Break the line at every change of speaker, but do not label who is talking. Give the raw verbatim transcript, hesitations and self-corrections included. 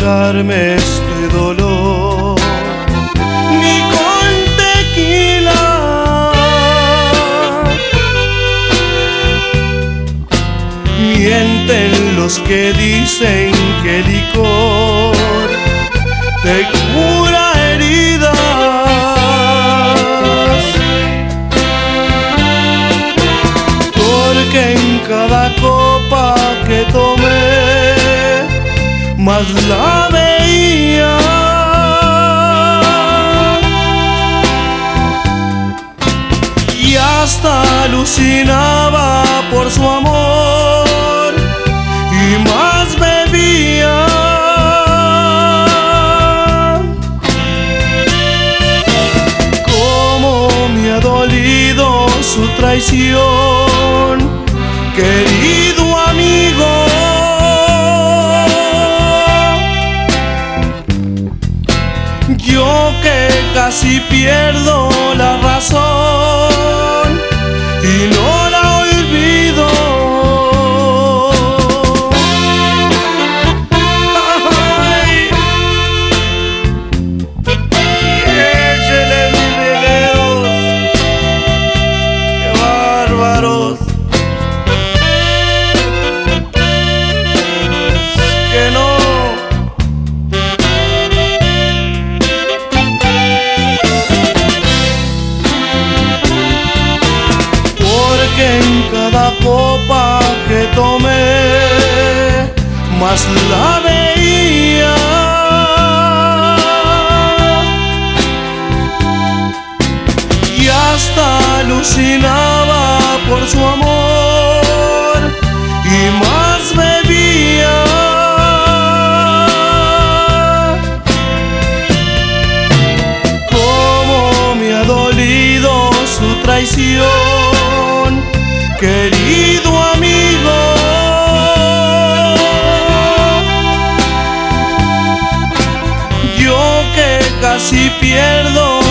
aplacarme este dolor, ni con tequila. Mienten los que dicen que el licor te cura heridas, porque en cada copa que tomé más la veía. Y hasta alucinaba por su amor y más bebía. Cómo me ha dolido su traición, querido amigo. Yo que casi pierdo la razón y no la olvido. Ay, y échele mis regueros, qué bárbaros, que no. En cada copa que tomé más la veía. Y hasta alucinaba por su amor y más bebía. Cómo me ha dolido su traición, querido amigo. Yo que casi pierdo